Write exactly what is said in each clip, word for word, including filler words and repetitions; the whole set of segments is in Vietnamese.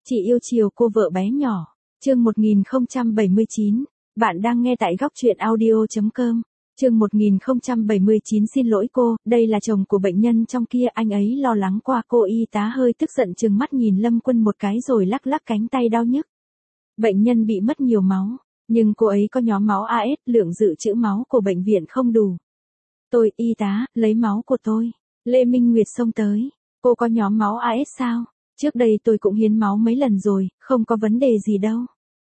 Chị yêu chiều cô vợ bé nhỏ. Chương một nghìn không trăm bảy mươi chín. Bạn đang nghe tại góc truyện audio chấm com. Chương một nghìn không trăm bảy mươi chín xin lỗi cô, đây là chồng của bệnh nhân trong kia, anh ấy lo lắng qua cô. Y tá hơi tức giận trừng mắt nhìn Lâm Quân một cái rồi lắc lắc cánh tay đau nhức. Bệnh nhân bị mất nhiều máu, nhưng cô ấy có nhóm máu a ét, lượng dự trữ máu của bệnh viện không đủ. Tôi, y tá, lấy máu của tôi. Lê Minh Nguyệt xông tới. Cô có nhóm máu a ét sao? Trước đây tôi cũng hiến máu mấy lần rồi, không có vấn đề gì đâu.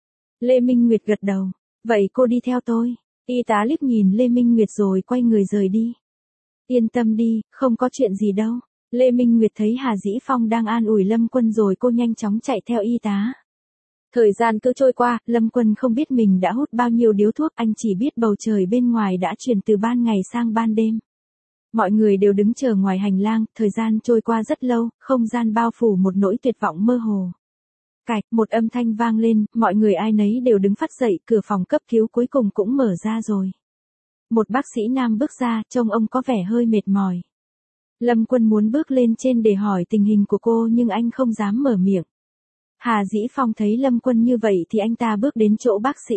Lê Minh Nguyệt gật đầu. Vậy cô đi theo tôi. Y tá liếc nhìn Lê Minh Nguyệt rồi quay người rời đi. Yên tâm đi, không có chuyện gì đâu. Lê Minh Nguyệt thấy Hà Dĩ Phong đang an ủi Lâm Quân rồi cô nhanh chóng chạy theo y tá. Thời gian cứ trôi qua, Lâm Quân không biết mình đã hút bao nhiêu điếu thuốc, anh chỉ biết bầu trời bên ngoài đã chuyển từ ban ngày sang ban đêm. Mọi người đều đứng chờ ngoài hành lang, thời gian trôi qua rất lâu, không gian bao phủ một nỗi tuyệt vọng mơ hồ. Cạch, một âm thanh vang lên, mọi người ai nấy đều đứng phắt dậy, cửa phòng cấp cứu cuối cùng cũng mở ra rồi. Một bác sĩ nam bước ra, trông ông có vẻ hơi mệt mỏi. Lâm Quân muốn bước lên trên để hỏi tình hình của cô nhưng anh không dám mở miệng. Hà Dĩ Phong thấy Lâm Quân như vậy thì anh ta bước đến chỗ bác sĩ.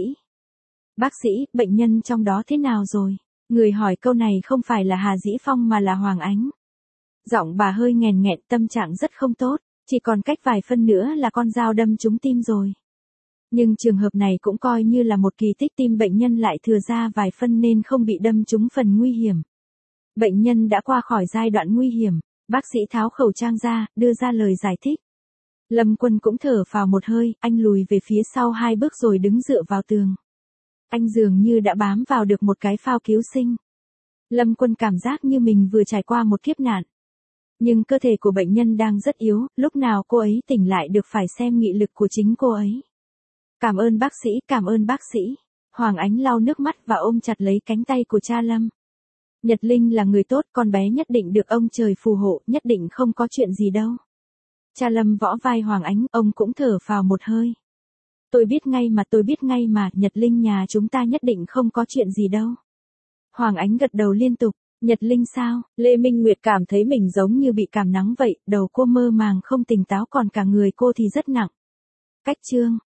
Bác sĩ, bệnh nhân trong đó thế nào rồi? Người hỏi câu này không phải là Hà Dĩ Phong mà là Hoàng Ánh. Giọng bà hơi nghèn nghẹn, tâm trạng rất không tốt, chỉ còn cách vài phân nữa là con dao đâm trúng tim rồi. Nhưng trường hợp này cũng coi như là một kỳ tích, tim bệnh nhân lại thừa ra vài phân nên không bị đâm trúng phần nguy hiểm. Bệnh nhân đã qua khỏi giai đoạn nguy hiểm, bác sĩ tháo khẩu trang ra, đưa ra lời giải thích. Lâm Quân cũng thở phào một hơi, anh lùi về phía sau hai bước rồi đứng dựa vào tường. Anh dường như đã bám vào được một cái phao cứu sinh. Lâm Quân cảm giác như mình vừa trải qua một kiếp nạn. Nhưng cơ thể của bệnh nhân đang rất yếu, lúc nào cô ấy tỉnh lại được phải xem nghị lực của chính cô ấy. Cảm ơn bác sĩ, cảm ơn bác sĩ. Hoàng Ánh lau nước mắt và ôm chặt lấy cánh tay của cha Lâm. Nhật Linh là người tốt, con bé nhất định được ông trời phù hộ, nhất định không có chuyện gì đâu. Cha Lâm võ vai Hoàng Ánh, ông cũng thở phào một hơi. Tôi biết ngay mà, tôi biết ngay mà, Nhật Linh nhà chúng ta nhất định không có chuyện gì đâu. Hoàng Ánh gật đầu liên tục. Nhật Linh sao? Lê Minh Nguyệt cảm thấy mình giống như bị cảm nắng vậy, đầu cô mơ màng không tỉnh táo, còn cả người cô thì rất nặng. Cách chương.